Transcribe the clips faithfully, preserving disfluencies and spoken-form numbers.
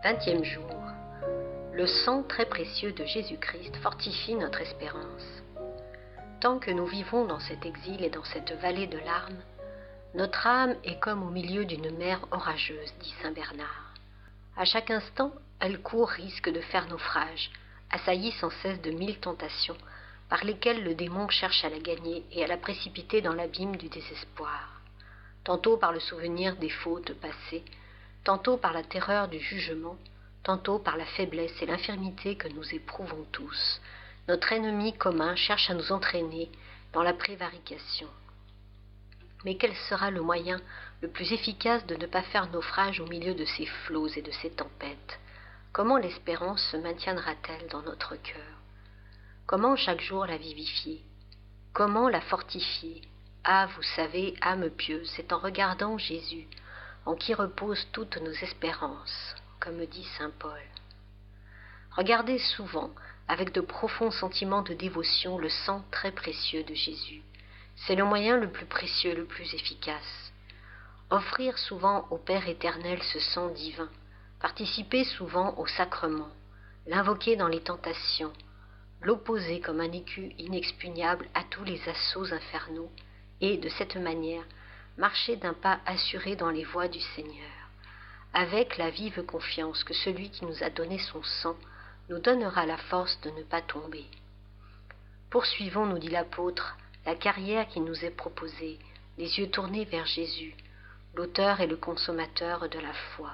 Vingtième jour. Le sang très précieux de Jésus-Christ fortifie notre espérance. Tant que nous vivons dans cet exil et dans cette vallée de larmes, notre âme est comme au milieu d'une mer orageuse, dit saint Bernard. À chaque instant, elle court risque de faire naufrage, assaillie sans cesse de mille tentations, par lesquelles le démon cherche à la gagner et à la précipiter dans l'abîme du désespoir. Tantôt par le souvenir des fautes passées, tantôt par la terreur du jugement, tantôt par la faiblesse et l'infirmité que nous éprouvons tous, notre ennemi commun cherche à nous entraîner dans la prévarication. Mais quel sera le moyen le plus efficace de ne pas faire naufrage au milieu de ces flots et de ces tempêtes? Comment l'espérance se maintiendra-t-elle dans notre cœur? Comment chaque jour la vivifier? Comment la fortifier? Ah, vous savez, âme pieuse, c'est en regardant Jésus, en qui reposent toutes nos espérances, comme dit saint Paul. Regardez souvent, avec de profonds sentiments de dévotion, le sang très précieux de Jésus. C'est le moyen le plus précieux, le plus efficace. Offrir souvent au Père éternel ce sang divin, participer souvent au sacrement, l'invoquer dans les tentations, l'opposer comme un écu inexpugnable à tous les assauts infernaux, et, de cette manière, marcher d'un pas assuré dans les voies du Seigneur, avec la vive confiance que celui qui nous a donné son sang nous donnera la force de ne pas tomber. Poursuivons, nous dit l'apôtre, la carrière qui nous est proposée, les yeux tournés vers Jésus, l'auteur et le consommateur de la foi.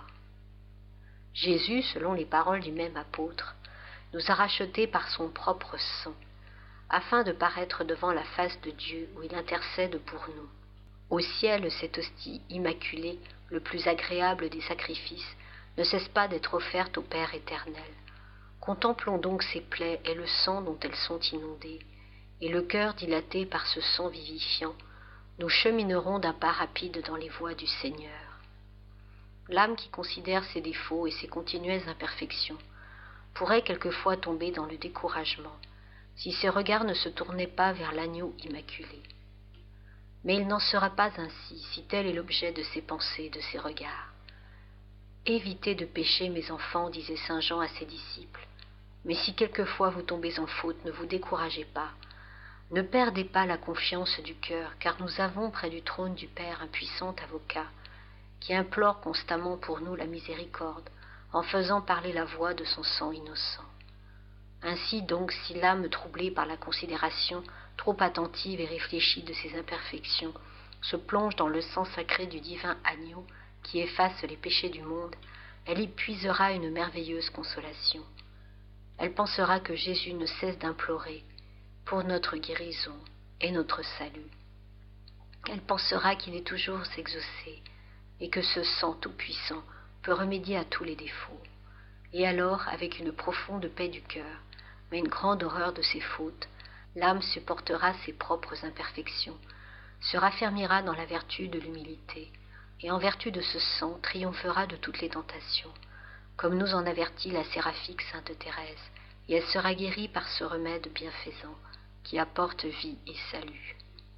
Jésus, selon les paroles du même apôtre, nous a rachetés par son propre sang, afin de paraître devant la face de Dieu où il intercède pour nous. Au ciel, cette hostie immaculée, le plus agréable des sacrifices, ne cesse pas d'être offerte au Père éternel. Contemplons donc ces plaies et le sang dont elles sont inondées, et le cœur dilaté par ce sang vivifiant, nous cheminerons d'un pas rapide dans les voies du Seigneur. L'âme qui considère ses défauts et ses continuelles imperfections pourrait quelquefois tomber dans le découragement, si ses regards ne se tournaient pas vers l'agneau immaculé. Mais il n'en sera pas ainsi, si tel est l'objet de ses pensées, de ses regards. Évitez de pécher, mes enfants, disait saint Jean à ses disciples. Mais si quelquefois vous tombez en faute, ne vous découragez pas. Ne perdez pas la confiance du cœur, car nous avons près du trône du Père un puissant avocat, qui implore constamment pour nous la miséricorde, en faisant parler la voix de son sang innocent. Ainsi donc, si l'âme troublée par la considération trop attentive et réfléchie de ses imperfections se plonge dans le sang sacré du divin agneau qui efface les péchés du monde, elle y puisera une merveilleuse consolation. Elle pensera que Jésus ne cesse d'implorer pour notre guérison et notre salut. Elle pensera qu'il est toujours exaucé et que ce sang tout-puissant peut remédier à tous les défauts. Et alors, avec une profonde paix du cœur, mais une grande horreur de ses fautes, l'âme supportera ses propres imperfections, se raffermira dans la vertu de l'humilité, et en vertu de ce sang triomphera de toutes les tentations, comme nous en avertit la séraphique sainte Thérèse, et elle sera guérie par ce remède bienfaisant, qui apporte vie et salut.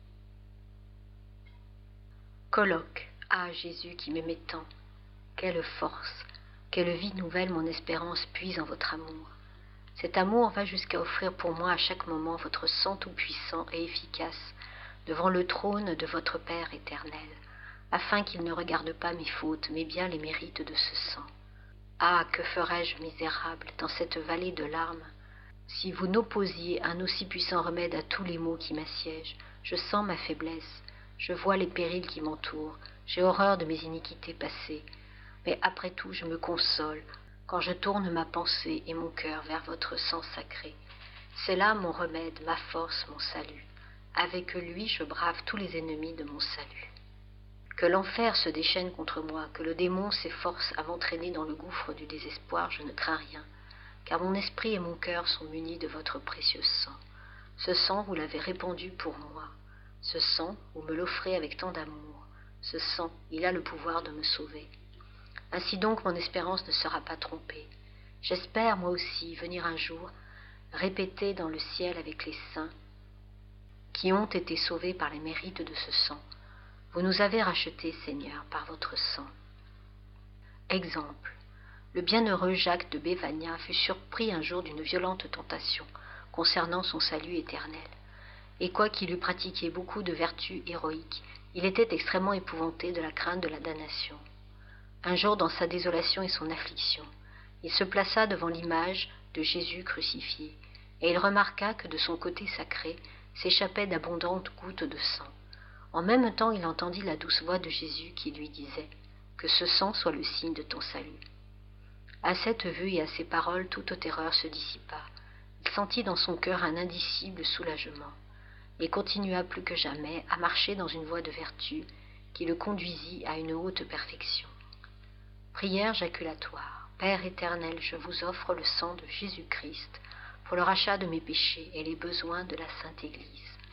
Colloque. Ah, Jésus qui m'aimait tant! Quelle force, quelle vie nouvelle mon espérance puise en votre amour! Cet amour va jusqu'à offrir pour moi à chaque moment votre sang tout-puissant et efficace devant le trône de votre Père éternel, afin qu'il ne regarde pas mes fautes, mais bien les mérites de ce sang. Ah, que ferais-je misérable dans cette vallée de larmes, si vous n'opposiez un aussi puissant remède à tous les maux qui m'assiègent? Je sens ma faiblesse, je vois les périls qui m'entourent, j'ai horreur de mes iniquités passées, mais après tout je me console quand je tourne ma pensée et mon cœur vers votre sang sacré. C'est là mon remède, ma force, mon salut. Avec lui je brave tous les ennemis de mon salut. Que l'enfer se déchaîne contre moi, que le démon s'efforce à m'entraîner dans le gouffre du désespoir, je ne crains rien, car mon esprit et mon cœur sont munis de votre précieux sang. Ce sang, vous l'avez répandu pour moi. Ce sang, vous me l'offrez avec tant d'amour. Ce sang, il a le pouvoir de me sauver. Ainsi donc mon espérance ne sera pas trompée. J'espère, moi aussi, venir un jour, répéter dans le ciel avec les saints, qui ont été sauvés par les mérites de ce sang. Vous nous avez rachetés, Seigneur, par votre sang. Exemple. le bienheureux Jacques de Bévania fut surpris un jour d'une violente tentation concernant son salut éternel. Et quoiqu'il eût pratiqué beaucoup de vertus héroïques, il était extrêmement épouvanté de la crainte de la damnation. Un jour, dans sa désolation et son affliction, il se plaça devant l'image de Jésus crucifié, et il remarqua que de son côté sacré s'échappaient d'abondantes gouttes de sang. En même temps, il entendit la douce voix de Jésus qui lui disait « Que ce sang soit le signe de ton salut ». À cette vue et à ces paroles, toute terreur se dissipa. Il sentit dans son cœur un indicible soulagement, et continua plus que jamais à marcher dans une voie de vertu qui le conduisit à une haute perfection. Prière jaculatoire. Père éternel, je vous offre le sang de Jésus-Christ pour le rachat de mes péchés et les besoins de la Sainte Église.